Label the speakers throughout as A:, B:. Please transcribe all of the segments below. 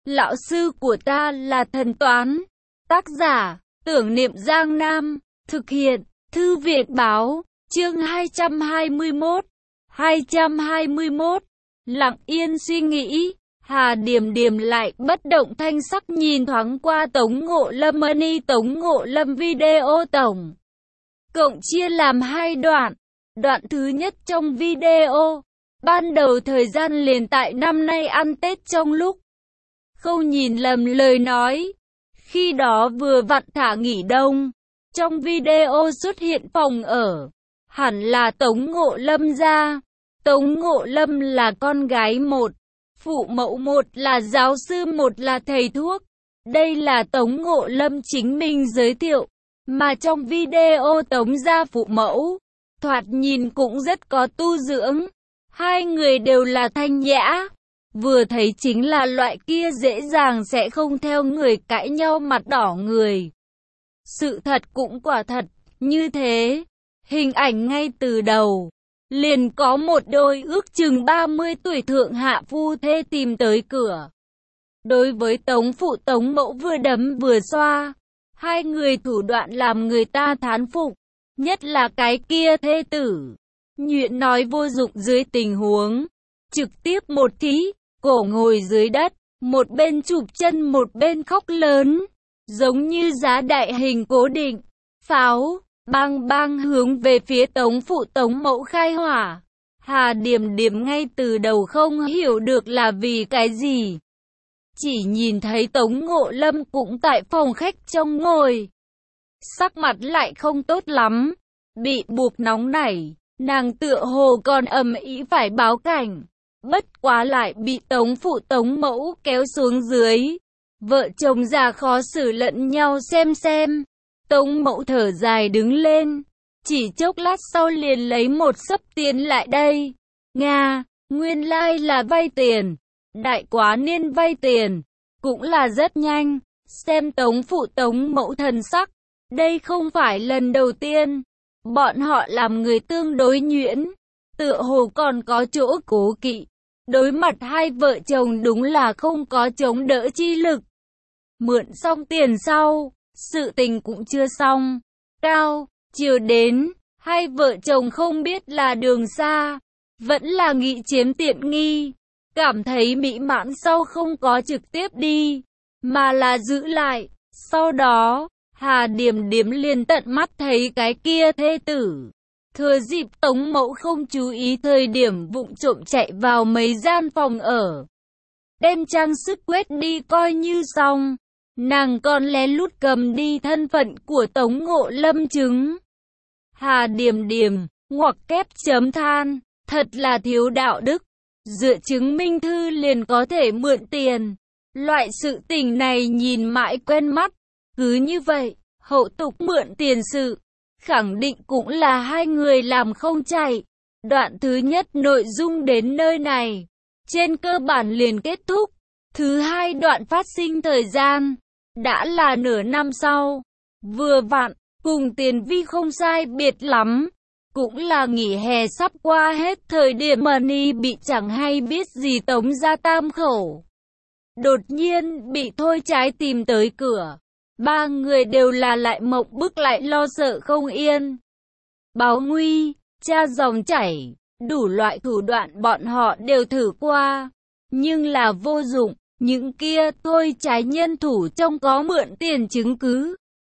A: Lão sư của ta là thần toán. Tác giả, Tưởng Niệm Giang Nam. Thực hiện, Thư viện Báo. Chương 221. 221. Lặng yên suy nghĩ. Hà Điềm Điềm lại bất động thanh sắc nhìn thoáng qua Tống Ngộ Lâm mini Tống Ngộ Lâm video tổng cộng chia làm hai đoạn. Đoạn thứ nhất trong video, ban đầu thời gian liền tại năm nay ăn Tết trong lúc không nhìn lầm lời nói. Khi đó vừa vặn thả nghỉ đông. Trong video xuất hiện phòng ở, hẳn là Tống Ngộ Lâm gia. Tống Ngộ Lâm là con gái một, phụ mẫu một là giáo sư một là thầy thuốc. Đây là Tống Ngộ Lâm chính mình giới thiệu. Mà trong video Tống gia phụ mẫu, thoạt nhìn cũng rất có tu dưỡng. Hai người đều là thanh nhã. Vừa thấy chính là loại kia dễ dàng sẽ không theo người cãi nhau mặt đỏ người. Sự thật cũng quả thật như thế. Hình ảnh ngay từ đầu liền có một đôi ước chừng 30 tuổi thượng hạ phu thê tìm tới cửa. Đối với Tống phụ Tống mẫu vừa đấm vừa xoa, hai người thủ đoạn làm người ta thán phục. Nhất là cái kia thê tử, nhuyễn nói vô dụng dưới tình huống, trực tiếp một thí, cổ ngồi dưới đất, một bên chụp chân một bên khóc lớn, giống như giá đại hình cố định, pháo, bang bang hướng về phía Tống phụ Tống mẫu khai hỏa. Hà Điềm Điềm ngay từ đầu không hiểu được là vì cái gì. Chỉ nhìn thấy Tống Ngộ Lâm cũng tại phòng khách trong ngồi. Sắc mặt lại không tốt lắm, bị buộc nóng nảy, nàng tựa hồ còn ầm ĩ phải báo cảnh. Bất quá lại bị Tống phụ Tống mẫu kéo xuống dưới. Vợ chồng già khó xử lẫn nhau xem. Tống mẫu thở dài đứng lên, chỉ chốc lát sau liền lấy một xấp tiền lại đây. Nga, nguyên lai là vay tiền, đại quá niên vay tiền, cũng là rất nhanh. Xem Tống phụ Tống mẫu thần sắc, đây không phải lần đầu tiên. Bọn họ làm người tương đối nhuyễn, tựa hồ còn có chỗ cố kỵ. Đối mặt hai vợ chồng đúng là không có chống đỡ chi lực. Mượn xong tiền sau, sự tình cũng chưa xong. Cao, chiều đến, hai vợ chồng không biết là đường xa, vẫn là nghĩ chiếm tiện nghi. Cảm thấy mỹ mãn sau không có trực tiếp đi, mà là giữ lại. Sau đó, Hà Điềm Điềm liền tận mắt thấy cái kia thê tử. Thừa dịp Tống mẫu không chú ý thời điểm vụng trộm chạy vào mấy gian phòng ở. Đem trang sức quét đi coi như xong. Nàng còn lén lút cầm đi thân phận của Tống Ngộ Lâm chứng. Hà Điềm Điềm, ngoặc kép chấm than, thật là thiếu đạo đức. Dựa chứng minh thư liền có thể mượn tiền. Loại sự tình này nhìn mãi quen mắt. Cứ như vậy, hậu tục mượn tiền sự, khẳng định cũng là hai người làm không chạy. Đoạn thứ nhất nội dung đến nơi này, trên cơ bản liền kết thúc. Thứ hai đoạn phát sinh thời gian, đã là nửa năm sau. Vừa vặn, cùng Tiền Vi không sai biệt lắm. Cũng là nghỉ hè sắp qua hết thời điểm Mani bị chẳng hay biết gì Tống gia tam khẩu. Đột nhiên bị Thôi Trái tìm tới cửa. Ba người đều là lại mộng bức lại lo sợ không yên. Báo nguy, tra dòng chảy, đủ loại thủ đoạn bọn họ đều thử qua. Nhưng là vô dụng, những kia Thôi Trái nhân thủ trong có mượn tiền chứng cứ.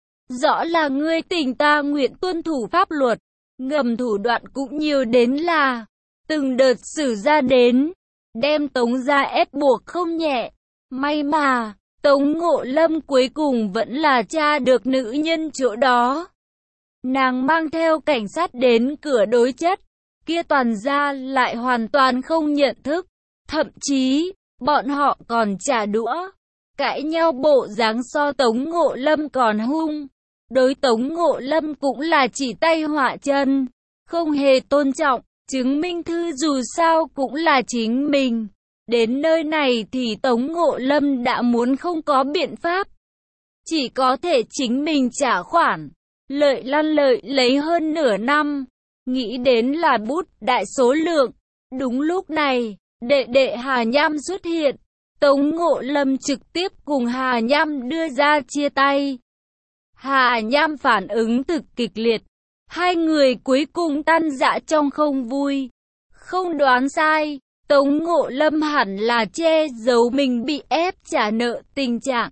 A: Rõ là ngươi tình ta nguyện tuân thủ pháp luật, ngầm thủ đoạn cũng nhiều đến là từng đợt xử ra đến, đem Tống gia ép buộc không nhẹ. May mà Tống Ngộ Lâm cuối cùng vẫn là tra được nữ nhân chỗ đó. Nàng mang theo cảnh sát đến cửa đối chất, kia toàn gia lại hoàn toàn không nhận thức. Thậm chí, bọn họ còn trả đũa, cãi nhau bộ dáng so Tống Ngộ Lâm còn hung. Đối Tống Ngộ Lâm cũng là chỉ tay họa chân, không hề tôn trọng, chứng minh thư dù sao cũng là chính mình. Đến nơi này thì Tống Ngộ Lâm đã muốn không có biện pháp, chỉ có thể chính mình trả khoản, lợi lăn lợi lấy hơn nửa năm, nghĩ đến là bút đại số lượng. Đúng lúc này, đệ đệ Hà Nham xuất hiện, Tống Ngộ Lâm trực tiếp cùng Hà Nham đưa ra chia tay. Hà Nham phản ứng thực kịch liệt. Hai người cuối cùng tan rã trong không vui. Không đoán sai, Tống Ngộ Lâm hẳn là che giấu mình bị ép trả nợ tình trạng.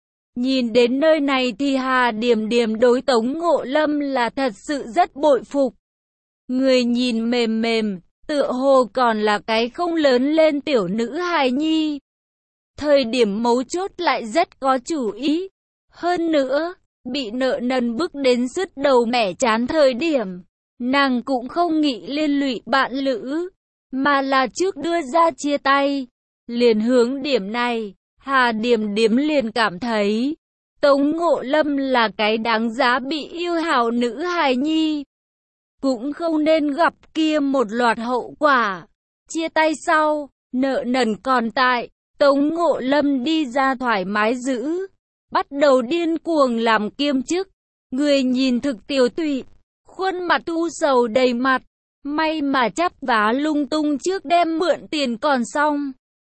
A: Nhìn đến nơi này thì Hà Điểm Điểm đối Tống Ngộ Lâm là thật sự rất bội phục. Người nhìn mềm mềm, tựa hồ còn là cái không lớn lên tiểu nữ hài nhi. Thời điểm mấu chốt lại rất có chủ ý. Hơn nữa, bị nợ nần bức đến sứt đầu mẻ chán thời điểm, nàng cũng không nghĩ liên lụy bạn lữ, mà là trước đưa ra chia tay. Liền hướng điểm này, Hà Điểm Điểm liền cảm thấy Tống Ngộ Lâm là cái đáng giá bị yêu hào nữ hài nhi. Cũng không nên gặp kia một loạt hậu quả. Chia tay sau, nợ nần còn tại, Tống Ngộ Lâm đi ra thoải mái giữ, bắt đầu điên cuồng làm kiêm chức. Người nhìn thực tiều tụy, khuôn mặt u sầu đầy mặt. May mà chắp vá lung tung trước đem mượn tiền còn xong.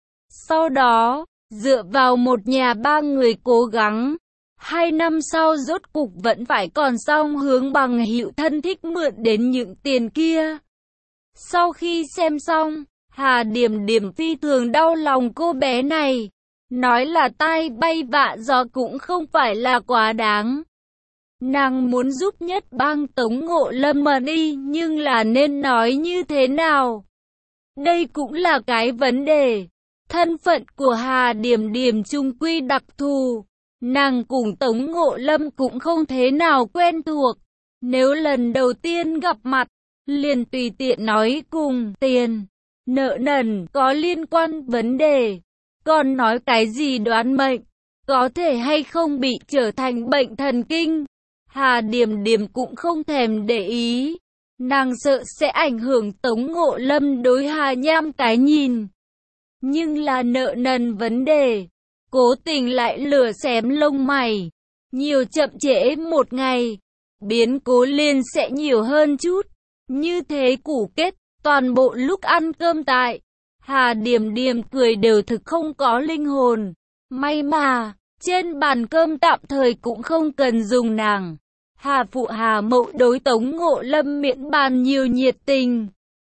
A: Sau đó, dựa vào một nhà ba người cố gắng, 2 năm sau rốt cục vẫn phải còn xong hướng bằng hữu thân thích mượn đến những tiền kia. Sau khi xem xong, Hà Điểm Điểm phi thường đau lòng cô bé này. Nói là tai bay vạ gió cũng không phải là quá đáng. Nàng muốn giúp nhất bang Tống Ngộ Lâm mà đi, nhưng là nên nói như thế nào? Đây cũng là cái vấn đề. Thân phận của Hà Điểm Điểm chung quy đặc thù. Nàng cùng Tống Ngộ Lâm cũng không thế nào quen thuộc. Nếu lần đầu tiên gặp mặt, liền tùy tiện nói cùng tiền, nợ nần có liên quan vấn đề. Còn nói cái gì đoán mệnh, có thể hay không bị trở thành bệnh thần kinh. Hà Điểm Điểm cũng không thèm để ý. Nàng sợ sẽ ảnh hưởng Tống Ngộ Lâm đối Hà Nham cái nhìn. Nhưng là nợ nần vấn đề, cố tình lại lửa xém lông mày. Nhiều chậm trễ một ngày, biến cố liền sẽ nhiều hơn chút. Như thế củ kết, toàn bộ lúc ăn cơm tại Hà Điểm Điểm cười đều thực không có linh hồn. May mà, trên bàn cơm tạm thời cũng không cần dùng nàng. Hà phụ Hà mậu đối Tống Ngộ Lâm miễn bàn nhiều nhiệt tình.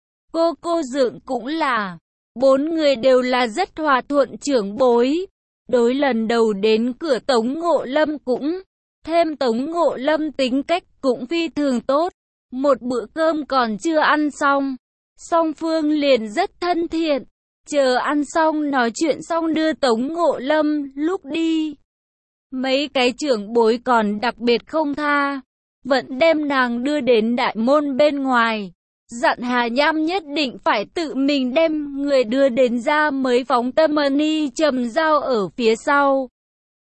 A: Cô Dượng cũng là. 4 người đều là rất hòa thuận trưởng bối. Đối lần đầu đến cửa Tống Ngộ Lâm cũng, thêm Tống Ngộ Lâm tính cách cũng phi thường tốt. Một bữa cơm còn chưa ăn xong, song phương liền rất thân thiện. Chờ ăn xong nói chuyện xong đưa Tống Ngộ Lâm lúc đi. Mấy cái trưởng bối còn đặc biệt không tha, vẫn đem nàng đưa đến đại môn bên ngoài. Dặn Hà Nham nhất định phải tự mình đem người đưa đến ra mới phóng tâm ni trầm dao ở phía sau.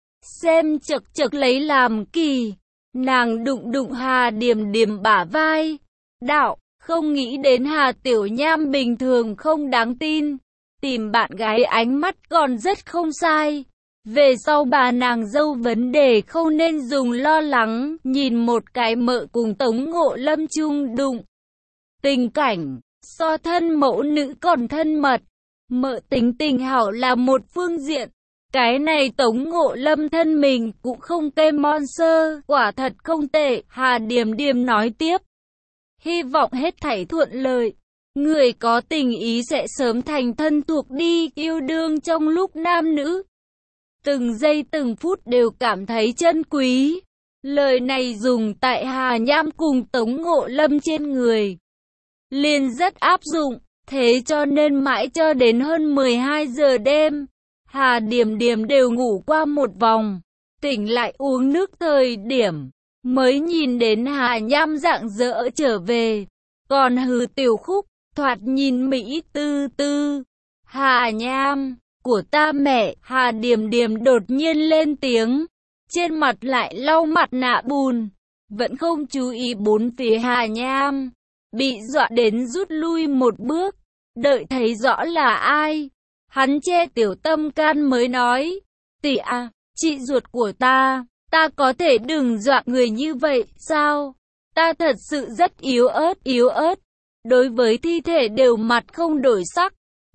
A: Xem chật chật lấy làm kỳ. Nàng đụng Hà Điểm Điểm bả vai. Đạo, không nghĩ đến Hà Tiểu Nham bình thường không đáng tin. Tìm bạn gái ánh mắt còn rất không sai. Về sau bà nàng dâu vấn đề không nên dùng lo lắng. Nhìn một cái mợ cùng Tống Ngộ Lâm chung đụng tình cảnh, so thân mẫu nữ còn thân mật. Mợ tính tình hảo là một phương diện. Cái này Tống Ngộ Lâm thân mình cũng không cây monster, quả thật không tệ. Hà Điểm Điểm nói tiếp. Hy vọng hết thảy thuận lợi. Người có tình ý sẽ sớm thành thân thuộc đi, yêu đương trong lúc nam nữ. Từng giây từng phút đều cảm thấy chân quý. Lời này dùng tại Hà Nham cùng Tống Ngộ Lâm trên người liền rất áp dụng. Thế cho nên mãi cho đến hơn 12 giờ đêm, Hà Điểm Điểm đều ngủ qua một vòng. Tỉnh lại uống nước thời điểm, mới nhìn đến Hà Nham rạng rỡ trở về. Còn hừ tiểu khúc, thoạt nhìn Mỹ tư tư. Hà Nham, của ta mẹ. Hà Điểm Điểm đột nhiên lên tiếng, trên mặt lại lau mặt nạ bùn. Vẫn không chú ý bốn phía. Hà Nham bị dọa đến rút lui một bước. Đợi thấy rõ là ai, hắn che tiểu tâm can mới nói. Tỷ à, chị ruột của ta có thể đừng dọa người như vậy sao? Ta thật sự rất yếu ớt. Đối với thi thể đều mặt không đổi sắc.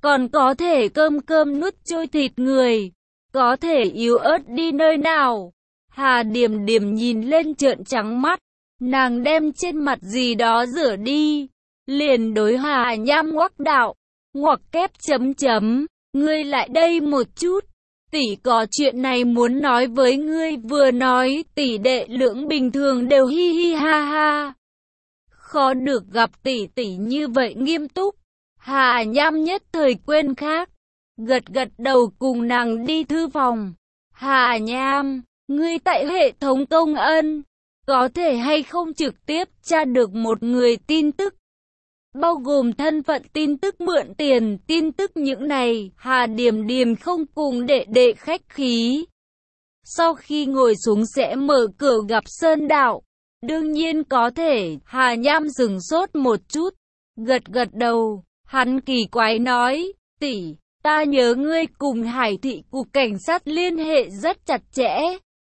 A: còn có thể cơm cơm nuốt trôi thịt người, có thể yếu ớt đi nơi nào. Hà Điềm Điềm nhìn lên trợn trắng mắt, nàng đem trên mặt gì đó rửa đi, liền đối Hà Nham ngoắc đạo, ngoặc kép chấm chấm, ngươi lại đây một chút, tỷ có chuyện này muốn nói với ngươi. Vừa nói, tỷ đệ lưỡng bình thường đều hi hi ha ha. Khó được gặp tỷ tỷ như vậy nghiêm túc. Hà Nham nhất thời quên khác, gật gật đầu cùng nàng đi thư phòng. Hà Nham, ngươi tại hệ thống công ân, có thể hay không trực tiếp tra được một người tin tức, bao gồm thân phận, tin tức mượn tiền, tin tức những này. Hà Điềm Điềm không cùng đệ đệ khách khí. Sau khi ngồi xuống sẽ mở cửa gặp Sơn Đạo. Đương nhiên có thể. Hà Nham dừng sốt một chút, gật gật đầu. Hắn kỳ quái nói, tỷ, ta nhớ ngươi cùng Hải thị cục cảnh sát liên hệ rất chặt chẽ.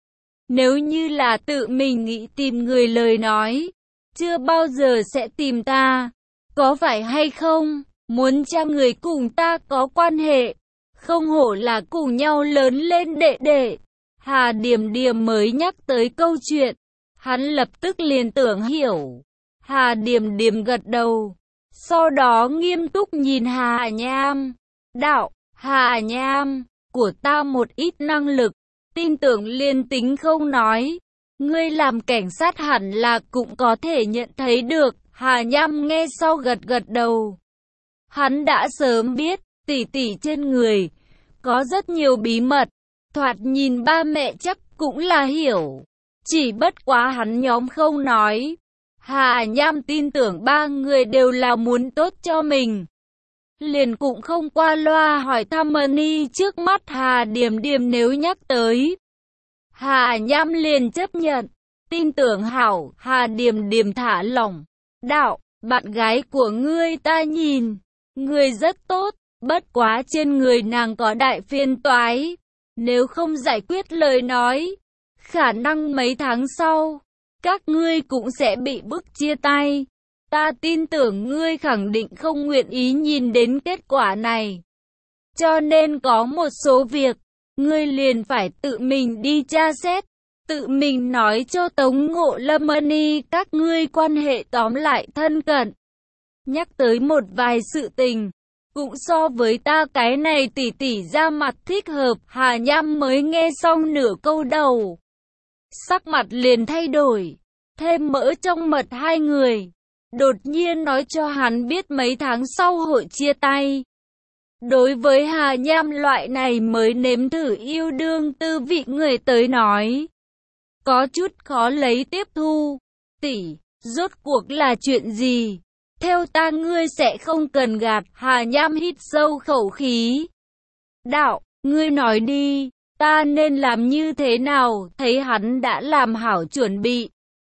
A: Nếu như là tự mình nghĩ tìm người lời nói, chưa bao giờ sẽ tìm ta. Có phải hay không? Muốn cha người cùng ta có quan hệ. Không hổ là cùng nhau lớn lên đệ đệ. Hà Điềm Điềm mới nhắc tới câu chuyện, hắn lập tức liền tưởng hiểu. Hà Điềm Điềm gật đầu, sau đó nghiêm túc nhìn Hà Nham, đạo, Hà Nham, của ta một ít năng lực, tin tưởng liền tính không nói, ngươi làm cảnh sát hẳn là cũng có thể nhận thấy được. Hà Nham nghe sau gật gật đầu. Hắn đã sớm biết, tỷ tỷ trên người có rất nhiều bí mật, thoạt nhìn ba mẹ chắc cũng là hiểu. Chỉ bất quá hắn nhóm không nói. Hà Nham tin tưởng ba người đều là muốn tốt cho mình, liền cũng không qua loa hỏi thăm Mani trước mắt. Hà Điềm Điềm nếu nhắc tới, Hà Nham liền chấp nhận, tin tưởng hảo. Hà Điềm Điềm thả lỏng, đạo, bạn gái của ngươi ta nhìn, người rất tốt, bất quá trên người nàng có đại phiền toái, nếu không giải quyết lời nói, khả năng mấy tháng sau, các ngươi cũng sẽ bị bức chia tay. Ta tin tưởng ngươi khẳng định không nguyện ý nhìn đến kết quả này. Cho nên có một số việc, ngươi liền phải tự mình đi tra xét, tự mình nói cho Tống Ngộ Lâm Mani các ngươi quan hệ tóm lại thân cận. Nhắc tới một vài sự tình, cũng so với ta cái này tỉ tỉ ra mặt thích hợp. Hà Nham mới nghe xong nửa câu đầu, sắc mặt liền thay đổi, thêm mỡ trong mật hai người. Đột nhiên nói cho hắn biết mấy tháng sau hội chia tay. Đối với Hà Nham loại này mới nếm thử yêu đương tư vị người tới nói, có chút khó lấy tiếp thu. Tỷ, rốt cuộc là chuyện gì? Theo ta ngươi sẽ không cần gạt. Hà Nham hít sâu khẩu khí, đạo, ngươi nói đi, ta nên làm như thế nào? Thấy hắn đã làm hảo chuẩn bị,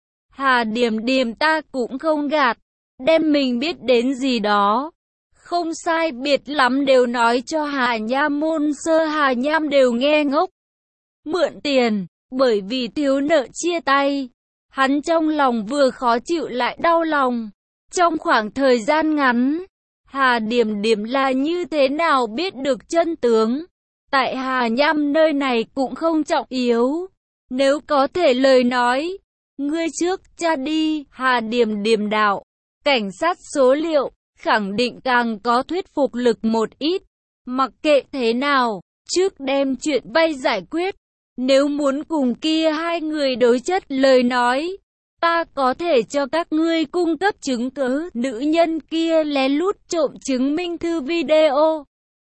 A: Hà Điềm Điềm ta cũng không gạt, đem mình biết đến gì đó, không sai biệt lắm đều nói cho Hà Nham môn sơ. Hà Nham đều nghe ngốc. Mượn tiền, bởi vì thiếu nợ chia tay, hắn trong lòng vừa khó chịu lại đau lòng. Trong khoảng thời gian ngắn, Hà Điềm Điềm là như thế nào biết được chân tướng, tại Hà Nham nơi này cũng không trọng yếu. Nếu có thể lời nói, ngươi trước tra đi. Hà Điềm Điềm đạo, cảnh sát số liệu, khẳng định càng có thuyết phục lực một ít. Mặc kệ thế nào, trước đem chuyện vay giải quyết. Nếu muốn cùng kia hai người đối chất lời nói, ta có thể cho các ngươi cung cấp chứng cứ. Nữ nhân kia lén lút trộm chứng minh thư video,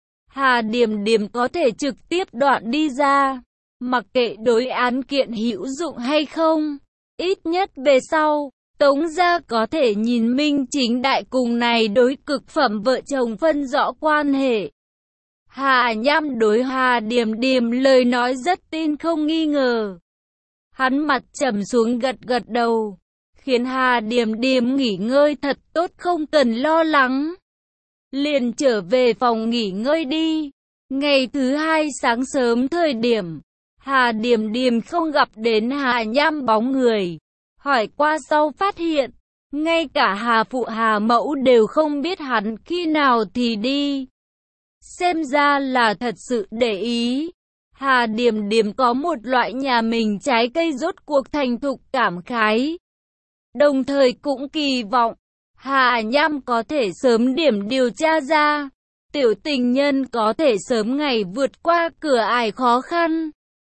A: Hà Điềm Điềm có thể trực tiếp đoạn đi ra. Mặc kệ đối án kiện hữu dụng hay không, ít nhất về sau, Tống gia có thể nhìn minh chính đại cùng này đối cực phẩm vợ chồng phân rõ quan hệ. Hà Nham đối Hà Điềm Điềm lời nói rất tin không nghi ngờ. Hắn mặt trầm xuống gật gật đầu, khiến Hà Điềm Điềm nghỉ ngơi thật tốt không cần lo lắng. Liền trở về phòng nghỉ ngơi đi. Ngày thứ hai sáng sớm thời điểm, Hà Điềm Điềm không gặp đến Hà Nham bóng người. Hỏi qua sau phát hiện, ngay cả Hà Phụ Hà Mẫu đều không biết hắn khi nào thì đi. xem ra là thật sự để ý. Hà Điềm Điềm có một loại nhà mình trái cây rốt cuộc thành thục cảm khái. Đồng thời cũng kỳ vọng, Hà Nham có thể sớm điểm điều tra ra, tiểu tình nhân có thể sớm ngày vượt qua cửa ải khó khăn.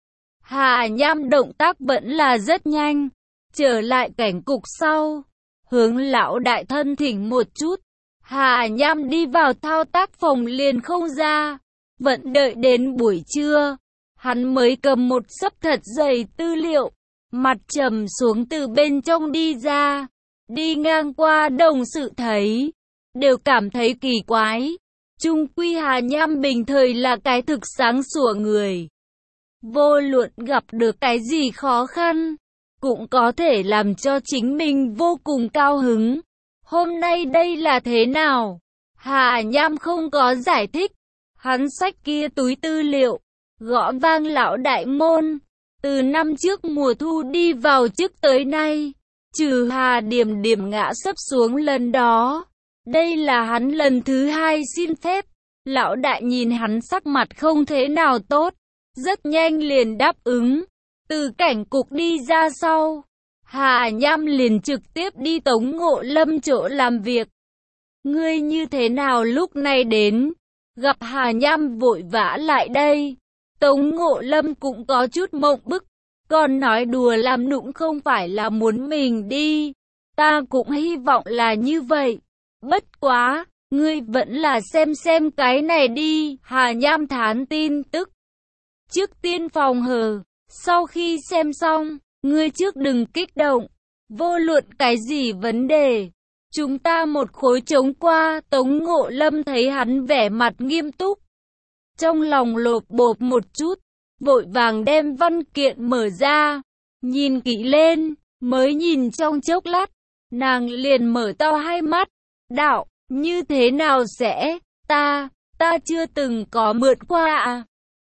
A: Hà Nham động tác vẫn là rất nhanh, trở lại cảnh cục sau, hướng lão đại thân thỉnh một chút. Hà Nham đi vào thao tác phòng liền không ra, vẫn đợi đến buổi trưa, hắn mới cầm một xấp thật dày tư liệu, mặt trầm xuống từ bên trong đi ra. Đi ngang qua đồng sự thấy, đều cảm thấy kỳ quái. Chung quy Hà Nham bình thời là cái thực sáng sủa người. Vô luận gặp được cái gì khó khăn, cũng có thể làm cho chính mình vô cùng cao hứng. Hôm nay đây là thế nào? Hà Nham không có giải thích. Hắn xách kia túi tư liệu, gõ vang lão đại môn. Từ năm trước mùa thu đi vào chức tới nay, trừ Hà Điềm Điềm ngã sấp xuống lần đó, đây là hắn lần thứ hai xin phép. Lão đại nhìn hắn sắc mặt không thế nào tốt, rất nhanh liền đáp ứng. Từ cảnh cục đi ra sau, Hà Nham liền trực tiếp đi Tống Ngộ Lâm chỗ làm việc. Ngươi như thế nào lúc này đến? Gặp Hà Nham vội vã lại đây, Tống Ngộ Lâm cũng có chút mộng bức. Còn nói đùa làm nũng không phải là muốn mình đi, ta cũng hy vọng là như vậy. Bất quá, ngươi vẫn là xem cái này đi. Hà Nham thán tin tức. Trước tiên phòng hờ, sau khi xem xong, ngươi trước đừng kích động. Vô luận cái gì vấn đề, chúng ta một khối chống qua. Tống Ngộ Lâm thấy hắn vẻ mặt nghiêm túc, trong lòng lột bột một chút, vội vàng đem văn kiện mở ra, nhìn kỹ lên, mới nhìn trong chốc lát, nàng liền mở to hai mắt, đạo, như thế nào sẽ, ta chưa từng có mượn qua à,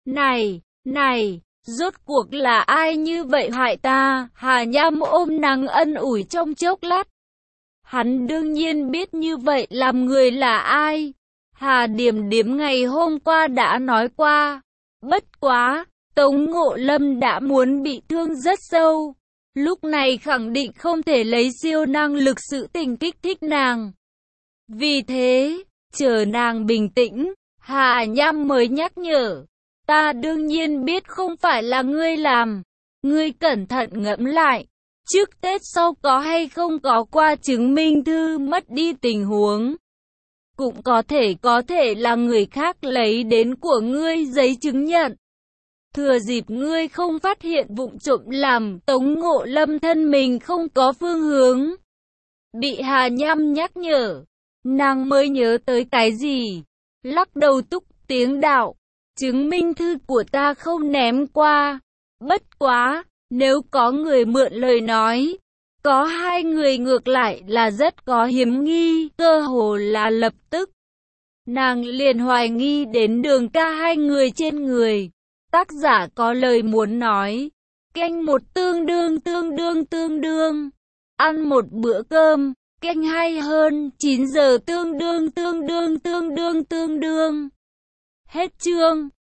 A: này, rốt cuộc là ai như vậy hại ta? Hà Nham ôm nàng ân ủi trong chốc lát, hắn đương nhiên biết như vậy làm người là ai, Hà Điềm Điềm ngày hôm qua đã nói qua, bất quá, Tống Ngộ Lâm đã muốn bị thương rất sâu, lúc này khẳng định không thể lấy siêu năng lực sự tình kích thích nàng. Vì thế, chờ nàng bình tĩnh, Hà Nham mới nhắc nhở, ta đương nhiên biết không phải là ngươi làm, ngươi cẩn thận ngẫm lại, trước Tết sau có hay không có qua chứng minh thư mất đi tình huống. Cũng có thể là người khác lấy đến của ngươi giấy chứng nhận. Thừa dịp ngươi không phát hiện vụng trộm làm Tống Ngộ Lâm thân mình không có phương hướng. Bị Hà Nham nhắc nhở, nàng mới nhớ tới cái gì. Lắc đầu túc tiếng đạo, chứng minh thư của ta không ném qua. Bất quá, nếu có người mượn lời nói, có hai người ngược lại là rất có hiểm nghi, cơ hồ là lập tức. Nàng liền hoài nghi đến Đường Ca hai người trên người. Tác giả có lời muốn nói, canh một tương đương, ăn một bữa cơm, canh hay hơn, 9 giờ tương đương. Hết chương.